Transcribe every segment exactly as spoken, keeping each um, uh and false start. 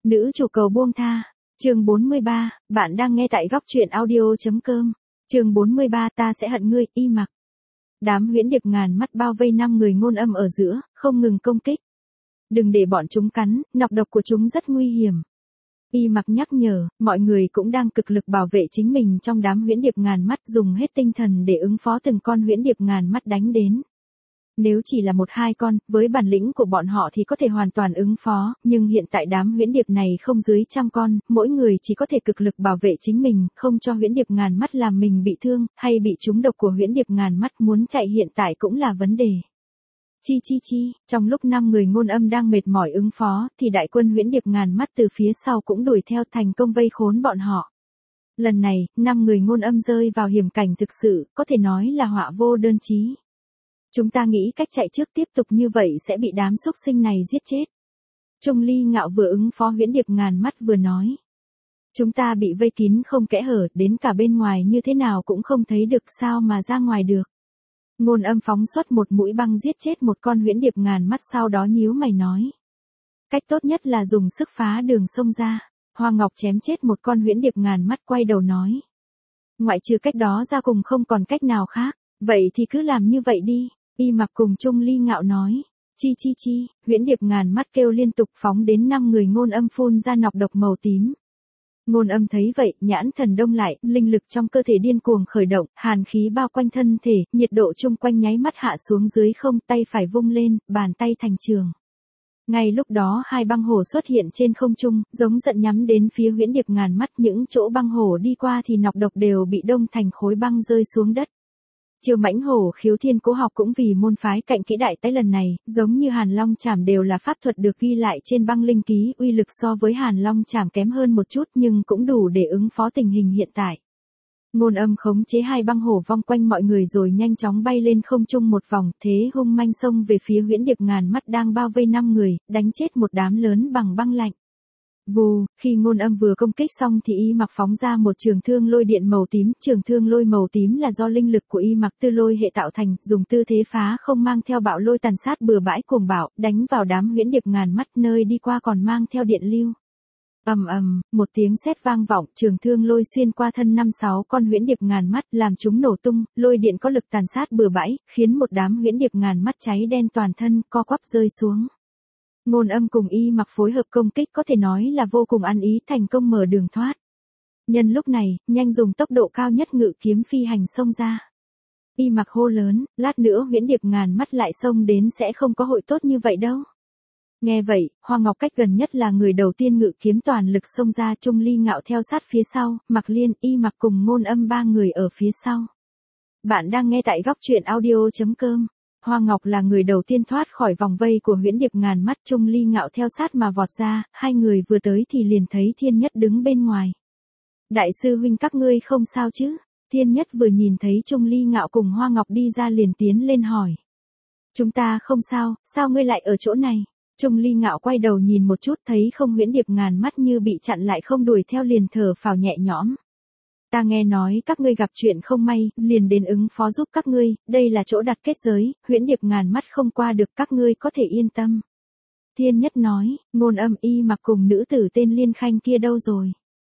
Nữ chủ cầu buông tha. Chương bốn mươi ba, bạn đang nghe tại góc truyện audio.com. Chương bốn mươi ba, ta sẽ hận ngươi, Y Mặc. Đám huyễn điệp ngàn mắt bao vây năm người ngôn âm ở giữa, không ngừng công kích. Đừng để bọn chúng cắn, nọc độc của chúng rất nguy hiểm. Y Mặc nhắc nhở, mọi người cũng đang cực lực bảo vệ chính mình trong đám huyễn điệp ngàn mắt, dùng hết tinh thần để ứng phó từng con huyễn điệp ngàn mắt đánh đến. Nếu chỉ là một hai con, với bản lĩnh của bọn họ thì có thể hoàn toàn ứng phó, nhưng hiện tại đám huyễn điệp này không dưới trăm con, mỗi người chỉ có thể cực lực bảo vệ chính mình, không cho huyễn điệp ngàn mắt làm mình bị thương, hay bị trúng độc của huyễn điệp ngàn mắt, muốn chạy hiện tại cũng là vấn đề. Chi chi chi, trong lúc năm người ngôn âm đang mệt mỏi ứng phó, thì đại quân huyễn điệp ngàn mắt từ phía sau cũng đuổi theo, thành công vây khốn bọn họ. Lần này, năm người ngôn âm rơi vào hiểm cảnh thực sự, có thể nói là họa vô đơn chí. Chúng ta nghĩ cách chạy trước, tiếp tục như vậy sẽ bị đám xúc sinh này giết chết. Trung Ly Ngạo vừa ứng phó huyễn điệp ngàn mắt vừa nói. Chúng ta bị vây kín không kẽ hở, đến cả bên ngoài như thế nào cũng không thấy được, sao mà ra ngoài được. Ngôn âm phóng xuất một mũi băng giết chết một con huyễn điệp ngàn mắt, sau đó nhíu mày nói. Cách tốt nhất là dùng sức phá đường sông ra. Hoa Ngọc chém chết một con huyễn điệp ngàn mắt, quay đầu nói. Ngoại trừ cách đó ra cùng không còn cách nào khác, vậy thì cứ làm như vậy đi. Y Mặc cùng Trung Ly Ngạo nói. Chi chi chi, huyễn điệp ngàn mắt kêu liên tục phóng đến năm người ngôn âm, phun ra nọc độc màu tím. Ngôn âm thấy vậy, nhãn thần đông lại, linh lực trong cơ thể điên cuồng khởi động, hàn khí bao quanh thân thể, nhiệt độ chung quanh nháy mắt hạ xuống dưới không, tay phải vung lên, bàn tay thành trường. Ngay lúc đó hai băng hổ xuất hiện trên không trung, giống giận nhắm đến phía huyễn điệp ngàn mắt, những chỗ băng hổ đi qua thì nọc độc đều bị đông thành khối băng rơi xuống đất. Chiêu Mãnh Hổ Khiếu Thiên Cố học cũng vì môn phái Cạnh Kỹ Đại Tái lần này, giống như Hàn Long Chảm đều là pháp thuật được ghi lại trên băng linh ký, uy lực so với Hàn Long Chảm kém hơn một chút nhưng cũng đủ để ứng phó tình hình hiện tại. Ngôn âm khống chế hai băng hổ vòng quanh mọi người rồi nhanh chóng bay lên không trung một vòng, thế hung manh xông về phía huyễn điệp ngàn mắt đang bao vây năm người, đánh chết một đám lớn bằng băng lạnh. Vù, khi ngôn âm vừa công kích xong thì Y Mặc phóng ra một trường thương lôi điện màu tím, trường thương lôi màu tím là do linh lực của Y Mặc tư lôi hệ tạo thành, dùng tư thế phá không mang theo bạo lôi tàn sát bừa bãi cuồng bạo, đánh vào đám huyễn điệp ngàn mắt, nơi đi qua còn mang theo điện lưu. Ầm ầm, một tiếng sét vang vọng, trường thương lôi xuyên qua thân năm sáu con huyễn điệp ngàn mắt, làm chúng nổ tung, lôi điện có lực tàn sát bừa bãi, khiến một đám huyễn điệp ngàn mắt cháy đen toàn thân, co quắp rơi xuống. Ngôn âm cùng Y Mặc phối hợp công kích có thể nói là vô cùng ăn ý, thành công mở đường thoát. Nhân lúc này, nhanh dùng tốc độ cao nhất ngự kiếm phi hành xông ra. Y Mặc hô lớn, lát nữa huyễn điệp ngàn mắt lại xông đến sẽ không có hội tốt như vậy đâu. Nghe vậy, Hoa Ngọc cách gần nhất là người đầu tiên ngự kiếm toàn lực xông ra, Trung Ly Ngạo theo sát phía sau, Mặc Liên, Y Mặc cùng ngôn âm ba người ở phía sau. Bạn đang nghe tại góc truyện audio.com. Hoa Ngọc là người đầu tiên thoát khỏi vòng vây của huyễn điệp ngàn mắt, Trung Ly Ngạo theo sát mà vọt ra, hai người vừa tới thì liền thấy Thiên Nhất đứng bên ngoài. Đại sư huynh các ngươi không sao chứ? Thiên Nhất vừa nhìn thấy Trung Ly Ngạo cùng Hoa Ngọc đi ra liền tiến lên hỏi. Chúng ta không sao, sao ngươi lại ở chỗ này? Trung Ly Ngạo quay đầu nhìn một chút, thấy không huyễn điệp ngàn mắt như bị chặn lại không đuổi theo, liền thở phào nhẹ nhõm. Ta nghe nói các ngươi gặp chuyện không may, liền đến ứng phó giúp các ngươi, đây là chỗ đặt kết giới, huyễn điệp ngàn mắt không qua được, các ngươi có thể yên tâm. Thiên Nhất nói, ngôn âm, Y Mặc cùng nữ tử tên Liên Khanh kia đâu rồi?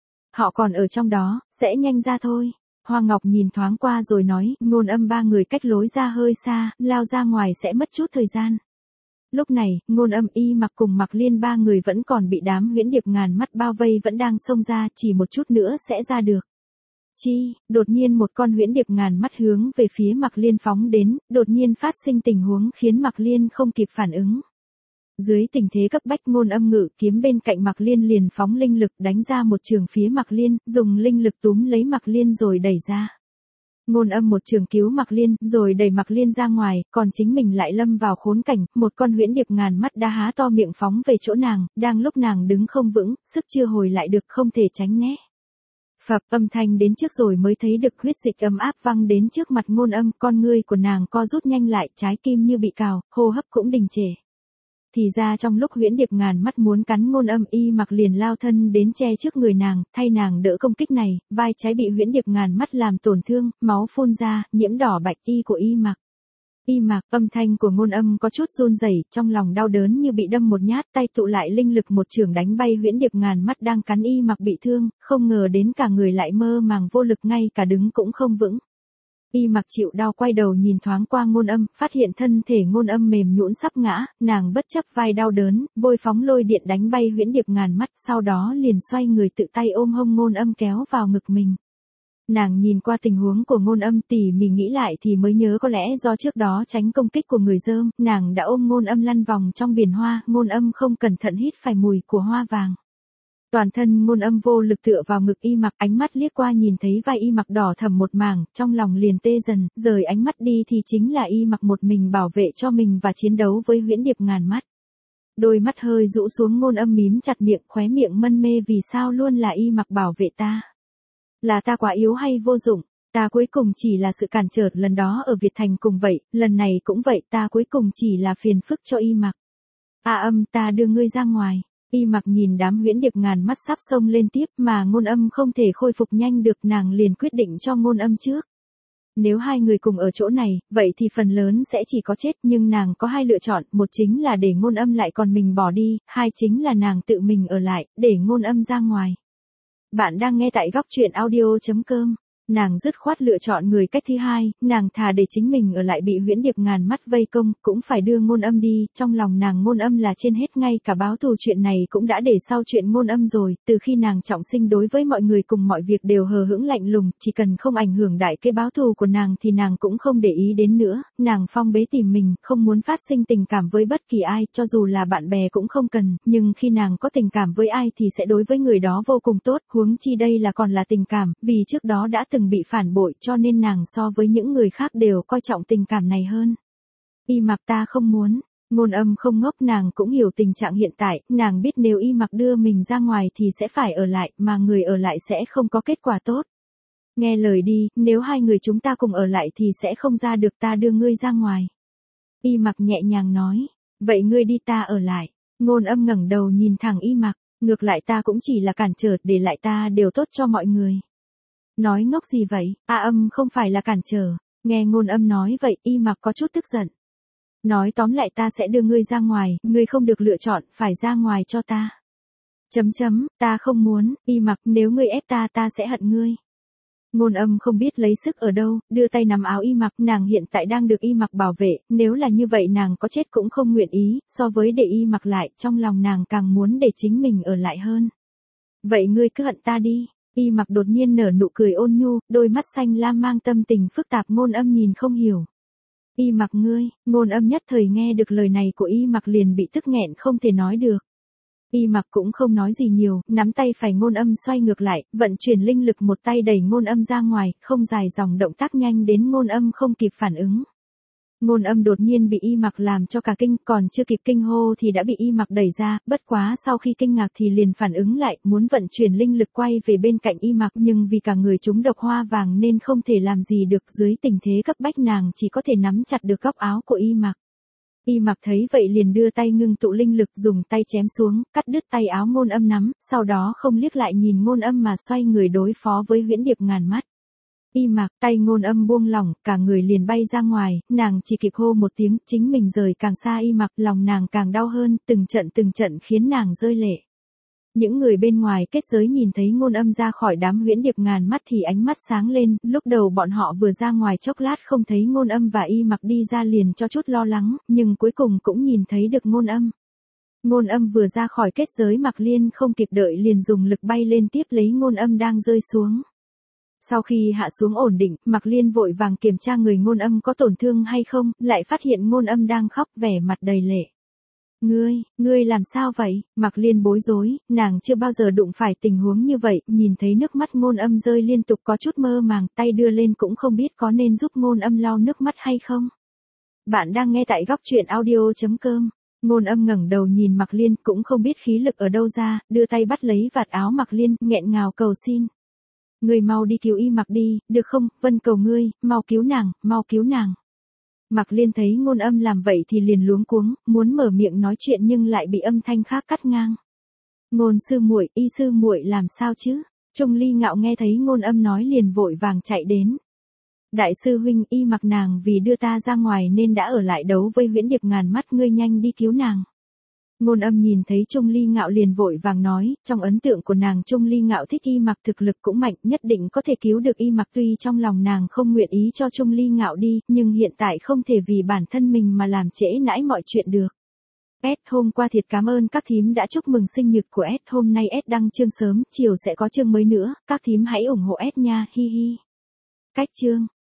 Họ còn ở trong đó, sẽ nhanh ra thôi. Hoa Ngọc nhìn thoáng qua rồi nói, ngôn âm ba người cách lối ra hơi xa, lao ra ngoài sẽ mất chút thời gian. Lúc này, ngôn âm, Y Mặc cùng Mặc Liên ba người vẫn còn bị đám huyễn điệp ngàn mắt bao vây, vẫn đang xông ra, chỉ một chút nữa sẽ ra được. Chi, đột nhiên một con huyễn điệp ngàn mắt hướng về phía Mặc Liên phóng đến, đột nhiên phát sinh tình huống khiến Mặc Liên không kịp phản ứng. Dưới tình thế cấp bách, ngôn âm ngự kiếm bên cạnh Mặc Liên liền phóng linh lực đánh ra một trường phía Mặc Liên, dùng linh lực túm lấy Mặc Liên rồi đẩy ra. Ngôn âm một trường cứu Mặc Liên, rồi đẩy Mặc Liên ra ngoài, còn chính mình lại lâm vào khốn cảnh, một con huyễn điệp ngàn mắt đã há to miệng phóng về chỗ nàng, đang lúc nàng đứng không vững, sức chưa hồi lại được, không thể tránh né. Phập, âm thanh đến trước rồi mới thấy được huyết dịch ấm áp văng đến trước mặt ngôn âm, con ngươi của nàng co rút nhanh lại, trái tim như bị cào, hô hấp cũng đình trệ. Thì ra trong lúc huyễn điệp ngàn mắt muốn cắn ngôn âm, Y Mặc liền lao thân đến che trước người nàng, thay nàng đỡ công kích này, vai trái bị huyễn điệp ngàn mắt làm tổn thương, máu phun ra, nhiễm đỏ bạch y của Y Mặc. Y Mặc, âm thanh của Ngôn Âm có chút run rẩy, trong lòng đau đớn như bị đâm một nhát, tay tụ lại linh lực một chưởng đánh bay Huyễn Điệp ngàn mắt đang cắn Y Mặc bị thương, không ngờ đến cả người lại mơ màng vô lực, ngay cả đứng cũng không vững. Y Mặc chịu đau quay đầu nhìn thoáng qua Ngôn Âm, phát hiện thân thể Ngôn Âm mềm nhũn sắp ngã, nàng bất chấp vai đau đớn, vội phóng lôi điện đánh bay Huyễn Điệp ngàn mắt, sau đó liền xoay người tự tay ôm hông Ngôn Âm kéo vào ngực mình. Nàng nhìn qua tình huống của Ngôn Âm, tỉ mỉ nghĩ lại thì mới nhớ có lẽ do trước đó tránh công kích của người dơm, nàng đã ôm Ngôn Âm lăn vòng trong biển hoa, Ngôn Âm không cẩn thận hít phải mùi của hoa vàng. Toàn thân Ngôn Âm vô lực tựa vào ngực Y Mặc, ánh mắt liếc qua nhìn thấy vai Y Mặc đỏ thẫm một mảng, trong lòng liền tê dần, rời ánh mắt đi thì chính là Y Mặc một mình bảo vệ cho mình và chiến đấu với Huyễn Điệp ngàn mắt. Đôi mắt hơi rũ xuống, Ngôn Âm mím chặt miệng, khóe miệng mân mê, vì sao luôn là Y Mặc bảo vệ ta? Là ta quá yếu hay vô dụng? Ta cuối cùng chỉ là sự cản trở, lần đó ở Việt Thành cùng vậy, lần này cũng vậy, ta cuối cùng chỉ là phiền phức cho Y Mặc. A Âm, ta đưa ngươi ra ngoài. Y Mặc nhìn đám Huyễn Điệp ngàn mắt sắp xông lên tiếp mà Ngôn Âm không thể khôi phục nhanh được, nàng liền quyết định cho Ngôn Âm trước. Nếu hai người cùng ở chỗ này, vậy thì phần lớn sẽ chỉ có chết, nhưng nàng có hai lựa chọn, một chính là để Ngôn Âm lại còn mình bỏ đi, hai chính là nàng tự mình ở lại, để Ngôn Âm ra ngoài. Bạn đang nghe tại góc truyện audio chấm com. Nàng dứt khoát lựa chọn người cách thứ hai, nàng thà để chính mình ở lại bị Huyễn Điệp ngàn mắt vây công, cũng phải đưa Ngôn Âm đi, trong lòng nàng Ngôn Âm là trên hết, ngay cả báo thù chuyện này cũng đã để sau chuyện Ngôn Âm rồi, từ khi nàng trọng sinh đối với mọi người cùng mọi việc đều hờ hững lạnh lùng, chỉ cần không ảnh hưởng đại kế báo thù của nàng thì nàng cũng không để ý đến nữa, nàng phong bế tìm mình, không muốn phát sinh tình cảm với bất kỳ ai, cho dù là bạn bè cũng không cần, nhưng khi nàng có tình cảm với ai thì sẽ đối với người đó vô cùng tốt, huống chi đây là còn là tình cảm, vì trước đó đã từng bị phản bội cho nên nàng so với những người khác đều coi trọng tình cảm này hơn. Y Mặc, ta không muốn. Ngôn Âm không ngốc, nàng cũng hiểu tình trạng hiện tại, nàng biết nếu Y Mặc đưa mình ra ngoài thì sẽ phải ở lại, mà người ở lại sẽ không có kết quả tốt. Nghe lời đi, nếu hai người chúng ta cùng ở lại thì sẽ không ra được, ta đưa ngươi ra ngoài. Y Mặc nhẹ nhàng nói, vậy ngươi đi, ta ở lại. Ngôn Âm ngẩng đầu nhìn thẳng Y Mặc, ngược lại ta cũng chỉ là cản trở, để lại ta đều tốt cho mọi người. Nói ngốc gì vậy? A Âm không phải là cản trở. Nghe Ngôn Âm nói vậy, Y Mặc có chút tức giận. Nói tóm lại, ta sẽ đưa ngươi ra ngoài, ngươi không được lựa chọn, phải ra ngoài cho ta. Chấm chấm, ta không muốn, Y Mặc, nếu ngươi ép ta ta sẽ hận ngươi. Ngôn Âm không biết lấy sức ở đâu, đưa tay nắm áo Y Mặc, nàng hiện tại đang được Y Mặc bảo vệ, nếu là như vậy nàng có chết cũng không nguyện ý, so với để Y Mặc lại, trong lòng nàng càng muốn để chính mình ở lại hơn. Vậy ngươi cứ hận ta đi. Y Mặc đột nhiên nở nụ cười ôn nhu, đôi mắt xanh lam mang tâm tình phức tạp. Ngôn Âm nhìn không hiểu. Y Mặc ngươi, Ngôn Âm nhất thời nghe được lời này của Y Mặc liền bị tức nghẹn không thể nói được. Y Mặc cũng không nói gì nhiều, nắm tay phải Ngôn Âm xoay ngược lại, vận chuyển linh lực một tay đẩy Ngôn Âm ra ngoài, không dài dòng, động tác nhanh đến Ngôn Âm không kịp phản ứng. Ngôn Âm đột nhiên bị Y Mặc làm cho cả kinh, còn chưa kịp kinh hô thì đã bị Y Mặc đẩy ra, bất quá sau khi kinh ngạc thì liền phản ứng lại, muốn vận chuyển linh lực quay về bên cạnh Y Mặc, nhưng vì cả người trúng độc hoa vàng nên không thể làm gì được, dưới tình thế cấp bách nàng chỉ có thể nắm chặt được góc áo của Y Mặc. Y Mặc thấy vậy liền đưa tay ngưng tụ linh lực, dùng tay chém xuống, cắt đứt tay áo Ngôn Âm nắm, sau đó không liếc lại nhìn Ngôn Âm mà xoay người đối phó với Huyễn Điệp ngàn mắt. Y Mặc, tay Ngôn Âm buông lỏng, cả người liền bay ra ngoài, nàng chỉ kịp hô một tiếng, chính mình rời càng xa Y Mặc, lòng nàng càng đau hơn, từng trận từng trận khiến nàng rơi lệ. Những người bên ngoài kết giới nhìn thấy Ngôn Âm ra khỏi đám Huyễn Điệp ngàn mắt thì ánh mắt sáng lên, lúc đầu bọn họ vừa ra ngoài chốc lát không thấy Ngôn Âm và Y Mặc đi ra liền cho chút lo lắng, nhưng cuối cùng cũng nhìn thấy được Ngôn Âm. Ngôn Âm vừa ra khỏi kết giới, Mặc Liên không kịp đợi liền dùng lực bay lên tiếp lấy Ngôn Âm đang rơi xuống. Sau khi hạ xuống ổn định, Mặc Liên vội vàng kiểm tra người Ngôn Âm có tổn thương hay không, lại phát hiện Ngôn Âm đang khóc, vẻ mặt đầy lệ. Ngươi, ngươi làm sao vậy? Mặc Liên bối rối, nàng chưa bao giờ đụng phải tình huống như vậy, nhìn thấy nước mắt Ngôn Âm rơi liên tục có chút mơ màng, tay đưa lên cũng không biết có nên giúp Ngôn Âm lau nước mắt hay không. Bạn đang nghe tại góc truyện audio chấm com. Ngôn Âm ngẩng đầu nhìn Mặc Liên, cũng không biết khí lực ở đâu ra, đưa tay bắt lấy vạt áo Mặc Liên, nghẹn ngào cầu xin. Ngươi mau đi cứu Y Mặc đi, được không, vân cầu ngươi, mau cứu nàng, mau cứu nàng. Mặc Liên thấy Ngôn Âm làm vậy thì liền luống cuống, muốn mở miệng nói chuyện nhưng lại bị âm thanh khác cắt ngang. Ngôn sư muội, Y sư muội làm sao chứ? Trung Ly Ngạo nghe thấy Ngôn Âm nói liền vội vàng chạy đến. Đại sư huynh, y mặc nàng vì đưa ta ra ngoài nên đã ở lại đấu với huyễn điệp ngàn mắt, ngươi nhanh đi cứu nàng. Ngôn Âm nhìn thấy Trung Ly Ngạo liền vội vàng nói, trong ấn tượng của nàng Trung Ly Ngạo thích y mặc, thực lực cũng mạnh, nhất định có thể cứu được y mặc. Tuy trong lòng nàng không nguyện ý cho Trung Ly Ngạo đi, nhưng hiện tại không thể vì bản thân mình mà làm trễ nãi mọi chuyện được. S hôm qua thiệt cảm ơn các thím đã chúc mừng sinh nhật của S, hôm nay S đăng chương sớm, chiều sẽ có chương mới nữa, các thím hãy ủng hộ S nha, hi hi. Cách chương